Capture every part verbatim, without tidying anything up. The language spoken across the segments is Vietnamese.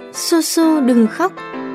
Su Su đừng khóc.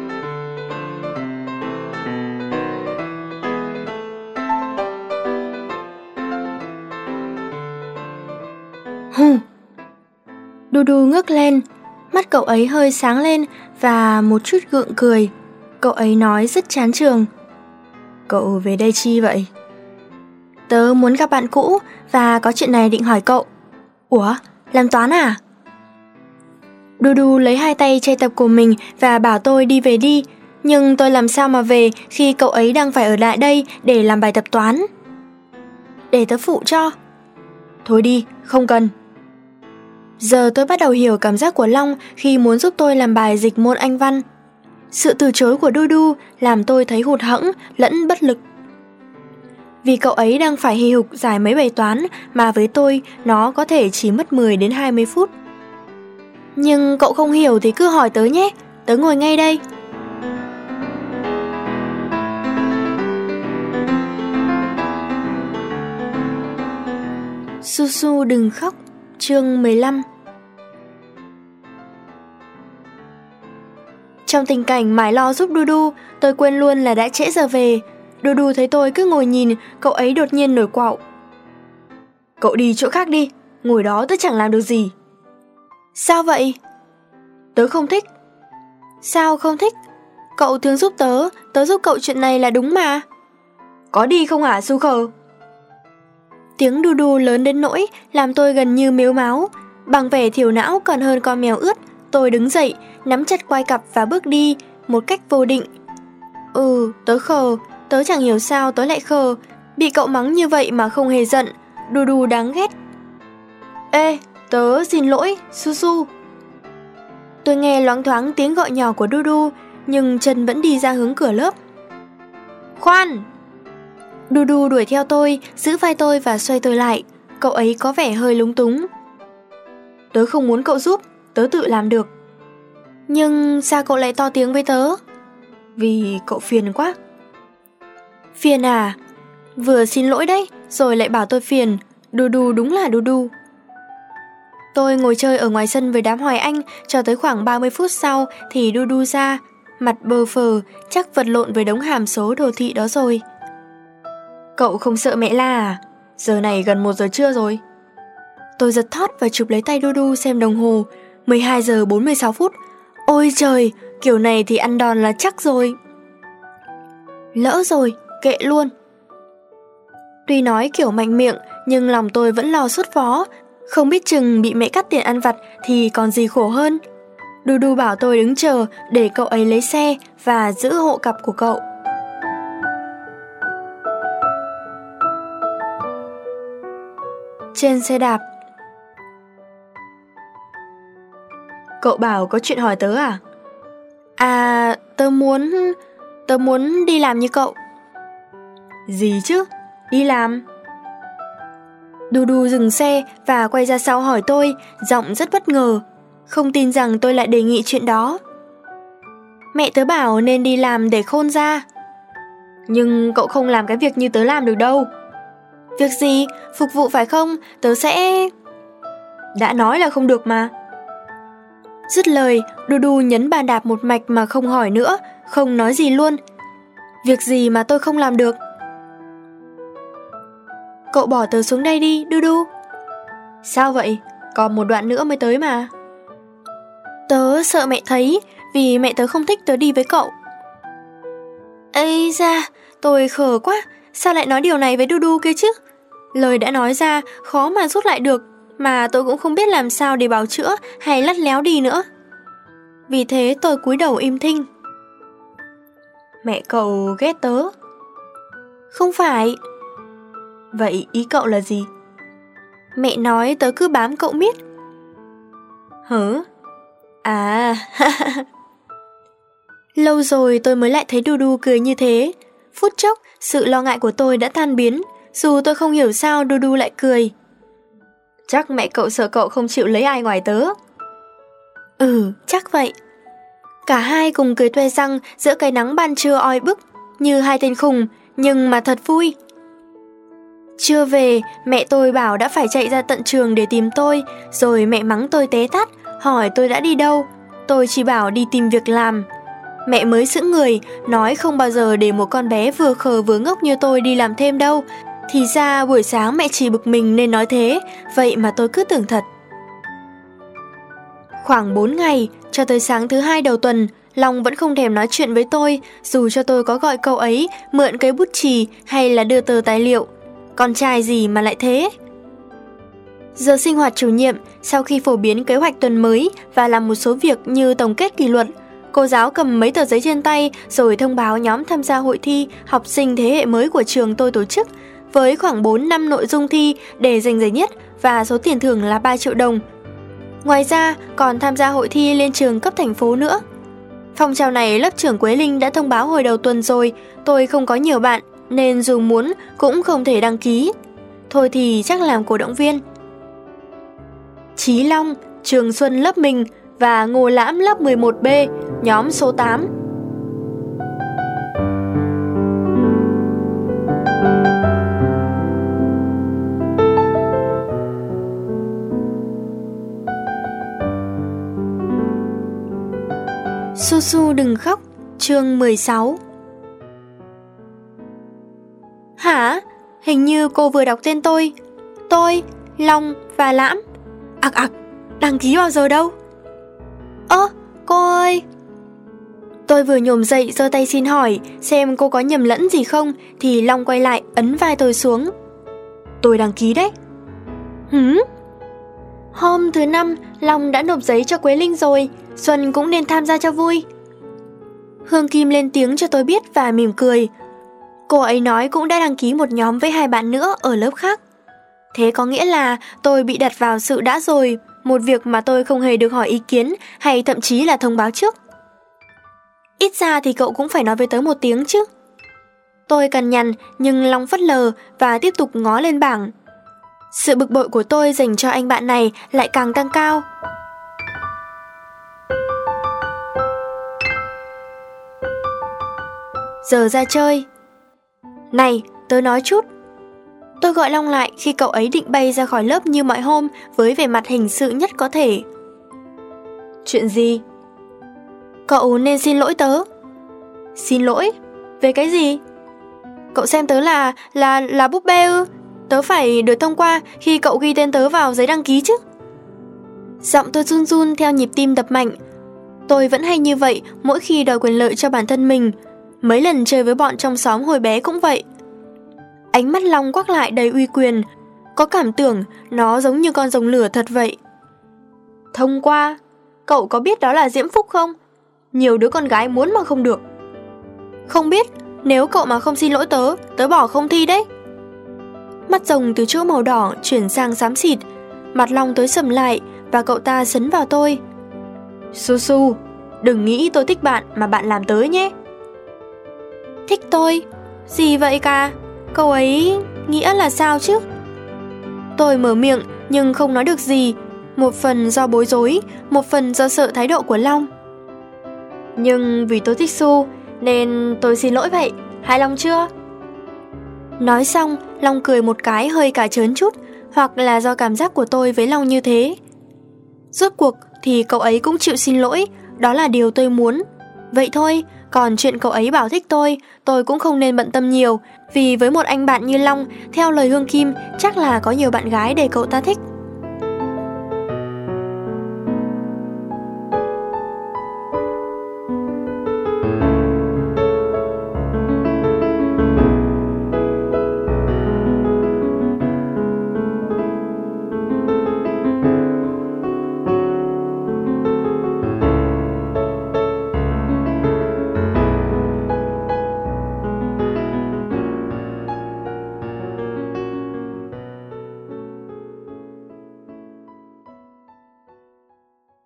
Hừ. Dudu ngước lên, mắt cậu ấy hơi sáng lên và một chút gượng cười. Cậu ấy nói rất chán chường. Cậu về đây chi vậy? Tớ muốn gặp bạn cũ và có chuyện này định hỏi cậu. Ủa, làm toán à? Dudu lấy hai tay che tập của mình và bảo tôi đi về đi. Nhưng tôi làm sao mà về khi cậu ấy đang phải ở lại đây để làm bài tập toán? Để tớ phụ cho. Thôi đi, không cần. Giờ tôi bắt đầu hiểu cảm giác của Long khi muốn giúp tôi làm bài dịch môn Anh văn. Sự từ chối của Dudu làm tôi thấy hụt hẫng lẫn bất lực. Vì cậu ấy đang phải hì hục giải mấy bài toán mà với tôi nó có thể chỉ mất mười đến hai mươi phút. Nhưng cậu không hiểu thì cứ hỏi tớ nhé, tớ ngồi ngay đây. Su Su đừng khóc, chương mười lăm. Trong tình cảnh mải lo giúp Dudu, tôi quên luôn là đã trễ giờ về. Dudu thấy tôi cứ ngồi nhìn, cậu ấy đột nhiên nổi quạo. Cậu đi chỗ khác đi, ngồi đó tớ chẳng làm được gì. Sao vậy? Tớ không thích. Sao không thích? Cậu thường giúp tớ, tớ giúp cậu chuyện này là đúng mà. Có đi không hả Su Khờ? Tiếng Dudu lớn đến nỗi làm tôi gần như mếu máo. Bằng vẻ thiểu não còn hơn con mèo ướt, tôi đứng dậy, nắm chặt quai cặp và bước đi một cách vô định. Ừ, tớ khờ, tớ chẳng hiểu sao tớ lại khờ. Bị cậu mắng như vậy mà không hề giận, Dudu đáng ghét. Ê, tớ xin lỗi, Su Su. Tôi nghe loáng thoáng tiếng gọi nhỏ của Dudu, nhưng chân vẫn đi ra hướng cửa lớp. Khoan! Dudu đuổi theo tôi, giữ vai tôi và xoay tôi lại. Cậu ấy có vẻ hơi lúng túng. Tớ không muốn cậu giúp, tớ tự làm được. Nhưng sao cậu lại to tiếng với tớ? Vì cậu phiền quá. Phiền à? Vừa xin lỗi đấy, rồi lại bảo tôi phiền. Dudu đúng là Dudu. Tôi ngồi chơi ở ngoài sân với đám Hoài Anh cho tới khoảng ba mươi phút sau thì Dudu ra, mặt bơ phờ, chắc vật lộn với đống hàm số đồ thị đó rồi. Cậu không sợ mẹ la à? Giờ này gần một giờ trưa rồi. Tôi giật thót và chụp lấy tay Dudu xem đồng hồ. mười hai giờ bốn mươi sáu phút. Ôi trời, kiểu này thì ăn đòn là chắc rồi. Lỡ rồi, kệ luôn. Tuy nói kiểu mạnh miệng, nhưng lòng tôi vẫn lo sốt vó. Không biết chừng bị mẹ cắt tiền ăn vặt thì còn gì khổ hơn. Dudu bảo tôi đứng chờ để cậu ấy lấy xe và giữ hộ cặp của cậu. Trên xe đạp. Cậu bảo có chuyện hỏi tớ à? À, tớ muốn... Tớ muốn đi làm như cậu. Gì chứ? Đi làm? Dudu dừng xe và quay ra sau hỏi tôi, giọng rất bất ngờ. Không tin rằng tôi lại đề nghị chuyện đó. Mẹ tớ bảo nên đi làm để khôn ra. Nhưng cậu không làm cái việc như tớ làm được đâu. Việc gì? Phục vụ phải không? Tớ sẽ... Đã nói là không được mà. Dứt lời, Dudu nhấn bàn đạp một mạch mà không hỏi nữa, không nói gì luôn. Việc gì mà tôi không làm được? Cậu bỏ tớ xuống đây đi, Dudu. Sao vậy? Còn một đoạn nữa mới tới mà. Tớ sợ mẹ thấy, vì mẹ tớ không thích tớ đi với cậu. Ây da, tôi khờ quá. Sao lại nói điều này với Dudu kia chứ? Lời đã nói ra, khó mà rút lại được. Mà tôi cũng không biết làm sao để bào chữa hay lắt léo đi nữa. Vì thế tôi cúi đầu im thinh. Mẹ cậu ghét tớ. Không phải. Vậy ý cậu là gì? Mẹ nói tớ cứ bám cậu miết. Hử? À. Lâu rồi tôi mới lại thấy Dudu cười như thế. Phút chốc sự lo ngại của tôi đã tan biến. Dù tôi không hiểu sao Dudu lại cười. Chắc mẹ cậu sợ cậu không chịu lấy ai ngoài tớ. Ừ, chắc vậy. Cả hai cùng cười toe răng giữa cái nắng ban trưa oi bức, như hai tên khùng, nhưng mà thật vui. Trưa về, mẹ tôi bảo đã phải chạy ra tận trường để tìm tôi, rồi mẹ mắng tôi té tát, hỏi tôi đã đi đâu. tôi chỉ bảo đi tìm việc làm. Mẹ mới sững người, nói không bao giờ để một con bé vừa khờ vừa ngốc như tôi đi làm thêm đâu. Thì ra buổi sáng mẹ chỉ bực mình nên nói thế, vậy mà tôi cứ tưởng thật. Khoảng bốn ngày, cho tới sáng thứ hai đầu tuần, Long vẫn không thèm nói chuyện với tôi, dù cho tôi có gọi cậu ấy mượn cái bút chì hay là đưa tờ tài liệu. Con trai gì mà lại thế? Giờ sinh hoạt chủ nhiệm, sau khi phổ biến kế hoạch tuần mới và làm một số việc như tổng kết kỷ luật, cô giáo cầm mấy tờ giấy trên tay rồi thông báo nhóm tham gia hội thi học sinh thế hệ mới của trường tôi tổ chức, với khoảng bốn năm nội dung thi để giành giải nhất và số tiền thưởng là ba triệu đồng. Ngoài ra còn tham gia hội thi lên trường cấp thành phố nữa. Phong trào này lớp trưởng Quế Linh đã thông báo hồi đầu tuần rồi, tôi không có nhiều bạn nên dù muốn cũng không thể đăng ký. Thôi thì chắc làm cổ động viên. Chí Long, Trường Xuân lớp mình và Ngô Lãm lớp mười một B, nhóm số tám. Su Su đừng khóc, chương mười sáu. Hả? Hình như cô vừa đọc tên tôi. Tôi, Long và Lãm. Ặc ặc, đăng ký bao giờ đâu? Ơ, cô ơi! Tôi vừa nhổm dậy giơ tay xin hỏi xem cô có nhầm lẫn gì không, thì Long quay lại ấn vai tôi xuống. Tôi đăng ký đấy. Hửm? Hôm thứ năm, Long đã nộp giấy cho Quế Linh rồi, Xuân cũng nên tham gia cho vui. Hương Kim lên tiếng cho tôi biết và mỉm cười. Cô ấy nói cũng đã đăng ký một nhóm với hai bạn nữa ở lớp khác. Thế có nghĩa là tôi bị đặt vào sự đã rồi, một việc mà tôi không hề được hỏi ý kiến hay thậm chí là thông báo trước. Ít ra thì cậu cũng phải nói với tớ một tiếng chứ. Tôi cằn nhằn nhưng Long phớt lờ và tiếp tục ngó lên bảng. Sự bực bội của tôi dành cho anh bạn này lại càng tăng cao. Giờ ra chơi. Này, tớ nói chút. Tôi gọi Long lại khi cậu ấy định bay ra khỏi lớp như mọi hôm với vẻ mặt hình sự nhất có thể. Chuyện gì? Cậu nên xin lỗi tớ. Xin lỗi? Về cái gì? Cậu xem tớ là là là búp bê ư? Tớ phải được thông qua khi cậu ghi tên tớ vào giấy đăng ký chứ. Giọng tôi run run theo nhịp tim đập mạnh. Tôi vẫn hay như vậy mỗi khi đòi quyền lợi cho bản thân mình. Mấy lần chơi với bọn trong xóm hồi bé cũng vậy. Ánh mắt Long quắc lại đầy uy quyền, có cảm tưởng nó giống như con rồng lửa thật vậy. Thông qua? Cậu có biết đó là diễm phúc không? Nhiều đứa con gái muốn mà không được. Không biết, nếu cậu mà không xin lỗi tớ, tớ bỏ không thi đấy. Mắt rồng từ chỗ màu đỏ chuyển sang xám xịt, mặt Long tối sầm lại và cậu ta sấn vào tôi. Su Su, đừng nghĩ tôi thích bạn mà bạn làm tớ nhé. Thích tôi? Gì vậy cả? Cậu ấy nghĩa là sao chứ? Tôi mở miệng nhưng không nói được gì, một phần do bối rối, một phần do sợ thái độ của Long. Nhưng vì tôi thích Su nên tôi xin lỗi vậy, hài lòng chưa? Nói xong, Long cười một cái hơi cả trớn chút, hoặc là do cảm giác của tôi với Long như thế. Rốt cuộc thì cậu ấy cũng chịu xin lỗi, đó là điều tôi muốn. Vậy thôi, còn chuyện cậu ấy bảo thích tôi, tôi cũng không nên bận tâm nhiều, vì với một anh bạn như Long, theo lời Hương Kim, chắc là có nhiều bạn gái để cậu ta thích.